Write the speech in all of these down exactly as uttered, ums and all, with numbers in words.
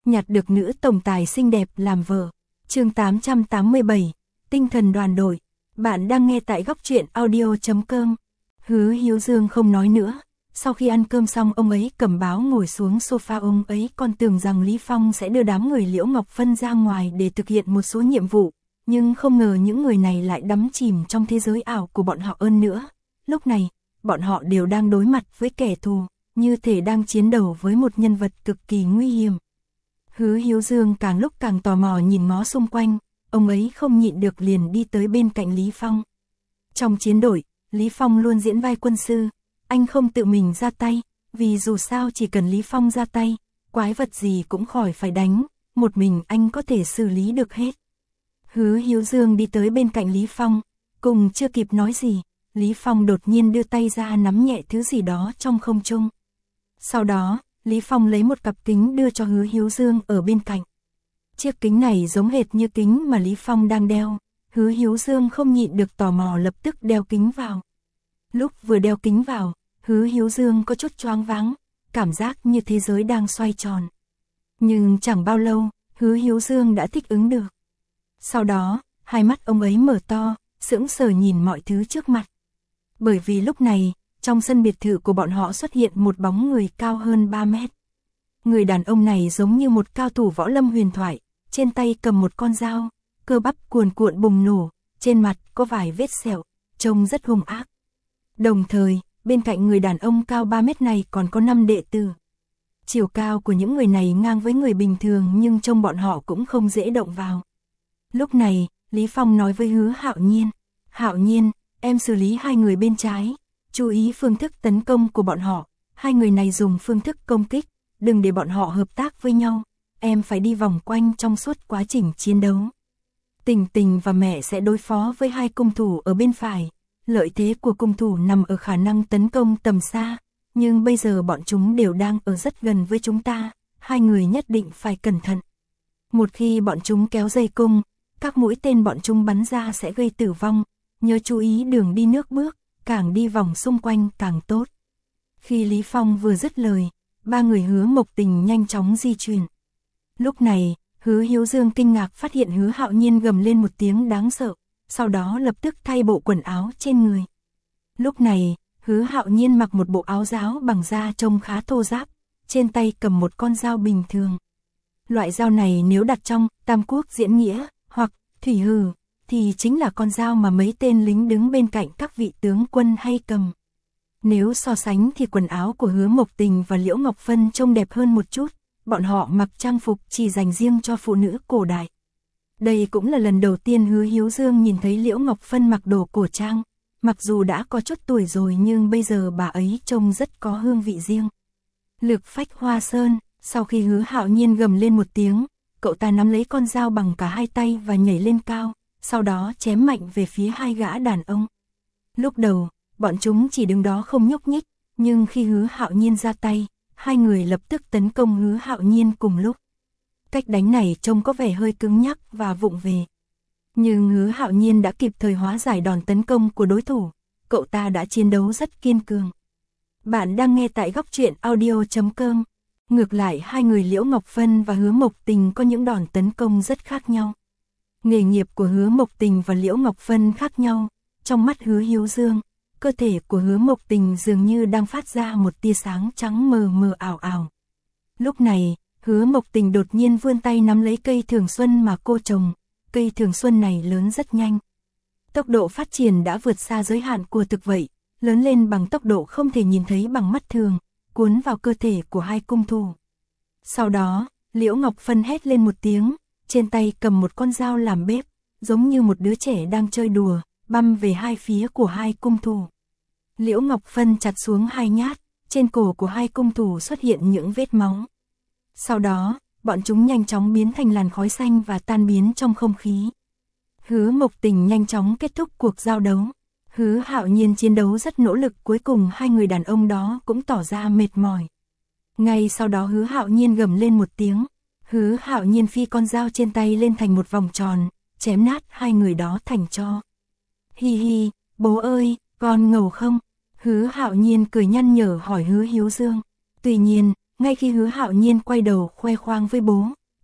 nhặt được nữ tổng tài xinh đẹp làm vợ. Chương tám trăm tám mươi bảy, tinh thần đoàn đội. Bạn đang nghe tại góc truyện audio chấm com. Hứa Hiếu Dương không nói nữa. Sau khi ăn cơm xong, ông ấy cầm báo ngồi xuống sofa. Ông ấy còn tưởng rằng Lý Phong sẽ đưa đám người Liễu Ngọc Phân ra ngoài để thực hiện một số nhiệm vụ, nhưng không ngờ những người này lại đắm chìm trong thế giới ảo của bọn họ hơn nữa. Lúc này, bọn họ đều đang đối mặt với kẻ thù, như thể đang chiến đấu với một nhân vật cực kỳ nguy hiểm. Hứa Hiếu Dương càng lúc càng tò mò nhìn ngó xung quanh, ông ấy không nhịn được liền đi tới bên cạnh Lý Phong. Trong chiến đội, Lý Phong luôn diễn vai quân sư, anh không tự mình ra tay, vì dù sao chỉ cần Lý Phong ra tay, quái vật gì cũng khỏi phải đánh, một mình anh có thể xử lý được hết. Hứa Hiếu Dương đi tới bên cạnh Lý Phong, cùng chưa kịp nói gì, Lý Phong đột nhiên đưa tay ra nắm nhẹ thứ gì đó trong không trung. Sau đó, Lý Phong lấy một cặp kính đưa cho Hứa Hiếu Dương ở bên cạnh. Chiếc kính này giống hệt như kính mà Lý Phong đang đeo, Hứa Hiếu Dương không nhịn được tò mò lập tức đeo kính vào. Lúc vừa đeo kính vào, Hứa Hiếu Dương có chút choáng váng, cảm giác như thế giới đang xoay tròn. Nhưng chẳng bao lâu, Hứa Hiếu Dương đã thích ứng được. Sau đó, hai mắt ông ấy mở to, sững sờ nhìn mọi thứ trước mặt. Bởi vì lúc này, trong sân biệt thự của bọn họ xuất hiện một bóng người cao hơn ba mét. Người đàn ông này giống như một cao thủ võ lâm huyền thoại, trên tay cầm một con dao, cơ bắp cuồn cuộn bùng nổ, trên mặt có vài vết sẹo, trông rất hung ác. Đồng thời, bên cạnh người đàn ông cao ba mét này còn có năm đệ tử. Chiều cao của những người này ngang với người bình thường nhưng trông bọn họ cũng không dễ động vào. Lúc này, Lý Phong nói với Hứa Hạo Nhiên, Hạo Nhiên, em xử lý hai người bên trái, chú ý phương thức tấn công của bọn họ, hai người này dùng phương thức công kích, đừng để bọn họ hợp tác với nhau, em phải đi vòng quanh trong suốt quá trình chiến đấu. Tình Tình và mẹ sẽ đối phó với hai cung thủ ở bên phải, lợi thế của cung thủ nằm ở khả năng tấn công tầm xa, nhưng bây giờ bọn chúng đều đang ở rất gần với chúng ta, hai người nhất định phải cẩn thận. Một khi bọn chúng kéo dây cung, các mũi tên bọn chúng bắn ra sẽ gây tử vong, nhớ chú ý đường đi nước bước, càng đi vòng xung quanh càng tốt. Khi Lý Phong vừa dứt lời, ba người Hứa Mộc Tình nhanh chóng di chuyển. Lúc này, Hứa Hiếu Dương kinh ngạc phát hiện Hứa Hạo Nhiên gầm lên một tiếng đáng sợ, sau đó lập tức thay bộ quần áo trên người. Lúc này, Hứa Hạo Nhiên mặc một bộ áo giáo bằng da trông khá thô ráp, trên tay cầm một con dao bình thường. Loại dao này nếu đặt trong Tam Quốc diễn nghĩa hoặc Thủy Hử thì chính là con dao mà mấy tên lính đứng bên cạnh các vị tướng quân hay cầm. Nếu so sánh thì quần áo của Hứa Mộc Tình và Liễu Ngọc Phân trông đẹp hơn một chút, bọn họ mặc trang phục chỉ dành riêng cho phụ nữ cổ đại. Đây cũng là lần đầu tiên Hứa Hiếu Dương nhìn thấy Liễu Ngọc Phân mặc đồ cổ trang, mặc dù đã có chút tuổi rồi nhưng bây giờ bà ấy trông rất có hương vị riêng. Lực phách hoa sơn, sau khi Hứa Hạo Nhiên gầm lên một tiếng, cậu ta nắm lấy con dao bằng cả hai tay và nhảy lên cao, sau đó chém mạnh về phía hai gã đàn ông. Lúc đầu, bọn chúng chỉ đứng đó không nhúc nhích, nhưng khi Hứa Hạo Nhiên ra tay, hai người lập tức tấn công Hứa Hạo Nhiên cùng lúc. Cách đánh này trông có vẻ hơi cứng nhắc và vụng về. Nhưng Hứa Hạo Nhiên đã kịp thời hóa giải đòn tấn công của đối thủ, cậu ta đã chiến đấu rất kiên cường. Bạn đang nghe tại góc truyện audio chấm com. Ngược lại hai người Liễu Ngọc Phân và Hứa Mộc Tình có những đòn tấn công rất khác nhau. Nghề nghiệp của Hứa Mộc Tình và Liễu Ngọc Phân khác nhau, trong mắt Hứa Hiếu Dương, cơ thể của Hứa Mộc Tình dường như đang phát ra một tia sáng trắng mờ mờ ảo ảo. Lúc này, Hứa Mộc Tình đột nhiên vươn tay nắm lấy cây thường xuân mà cô trồng, cây thường xuân này lớn rất nhanh. Tốc độ phát triển đã vượt xa giới hạn của thực vậy, lớn lên bằng tốc độ không thể nhìn thấy bằng mắt thường, cuốn vào cơ thể của hai cung thủ. Sau đó, Liễu Ngọc Phân hét lên một tiếng, trên tay cầm một con dao làm bếp, giống như một đứa trẻ đang chơi đùa, băm về hai phía của hai cung thủ. Liễu Ngọc Phân chặt xuống hai nhát, trên cổ của hai cung thủ xuất hiện những vết máu. Sau đó, bọn chúng nhanh chóng biến thành làn khói xanh và tan biến trong không khí. Hứa Mộc Tình nhanh chóng kết thúc cuộc giao đấu. Hứa Hạo Nhiên chiến đấu rất nỗ lực, cuối cùng hai người đàn ông đó cũng tỏ ra mệt mỏi. Ngay sau đó Hứa Hạo Nhiên gầm lên một tiếng. Hứa Hạo Nhiên phi con dao trên tay lên thành một vòng tròn, chém nát hai người đó thành tro. Hi hi, bố ơi, con ngầu không? Hứa Hạo Nhiên cười nhăn nhở hỏi Hứa Hiếu Dương. Tuy nhiên, ngay khi Hứa Hạo Nhiên quay đầu khoe khoang với bố,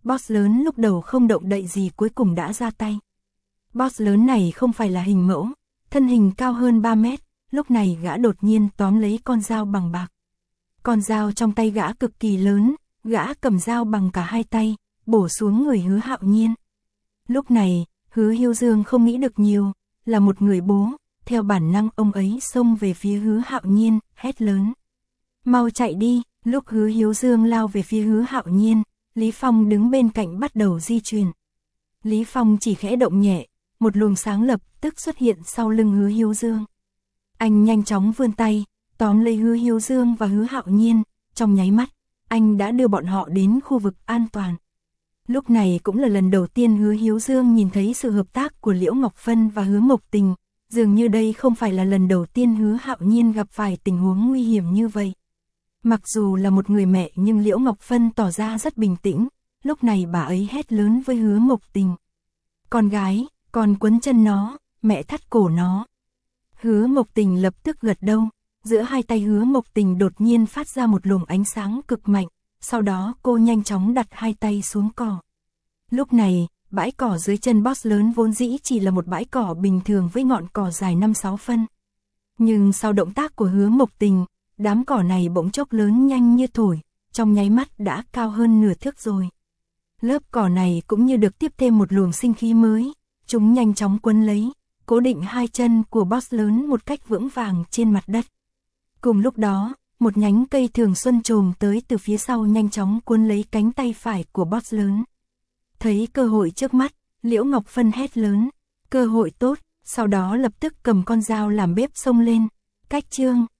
Boss lớn lúc đầu không động đậy gì cuối cùng đã ra tay. Boss lớn này không phải là hình mẫu, thân hình cao hơn ba mét, lúc này gã đột nhiên tóm lấy con dao bằng bạc. Con dao trong tay gã cực kỳ lớn, gã cầm dao bằng cả hai tay, bổ xuống người Hứa Hạo Nhiên. Lúc này, Hứa Hiếu Dương không nghĩ được nhiều, là một người bố, theo bản năng ông ấy xông về phía Hứa Hạo Nhiên, hét lớn. Mau chạy đi, lúc Hứa Hiếu Dương lao về phía Hứa Hạo Nhiên, Lý Phong đứng bên cạnh bắt đầu di chuyển. Lý Phong chỉ khẽ động nhẹ, một luồng sáng lập tức xuất hiện sau lưng Hứa Hiếu Dương. Anh nhanh chóng vươn tay, tóm lấy Hứa Hiếu Dương và Hứa Hạo Nhiên, trong nháy mắt, anh đã đưa bọn họ đến khu vực an toàn. Lúc này cũng là lần đầu tiên Hứa Hiếu Dương nhìn thấy sự hợp tác của Liễu Ngọc Phân và Hứa Mộc Tình, dường như đây không phải là lần đầu tiên Hứa Hạo Nhiên gặp phải tình huống nguy hiểm như vậy. Mặc dù là một người mẹ nhưng Liễu Ngọc Phân tỏ ra rất bình tĩnh, lúc này bà ấy hét lớn với Hứa Mộc Tình. Con gái, con quấn chân nó, mẹ thắt cổ nó. Hứa Mộc Tình lập tức gật đầu, giữa hai tay Hứa Mộc Tình đột nhiên phát ra một luồng ánh sáng cực mạnh, sau đó cô nhanh chóng đặt hai tay xuống cỏ. Lúc này, bãi cỏ dưới chân boss lớn vốn dĩ chỉ là một bãi cỏ bình thường với ngọn cỏ dài năm sáu phân. Nhưng sau động tác của Hứa Mộc Tình, đám cỏ này bỗng chốc lớn nhanh như thổi, trong nháy mắt đã cao hơn nửa thước rồi. Lớp cỏ này cũng như được tiếp thêm một luồng sinh khí mới, chúng nhanh chóng quấn lấy, cố định hai chân của boss lớn một cách vững vàng trên mặt đất. Cùng lúc đó, một nhánh cây thường xuân chồm tới từ phía sau nhanh chóng cuốn lấy cánh tay phải của boss lớn. Thấy cơ hội trước mắt, Liễu Ngọc Phân hét lớn, cơ hội tốt, sau đó lập tức cầm con dao làm bếp xông lên. Cách chương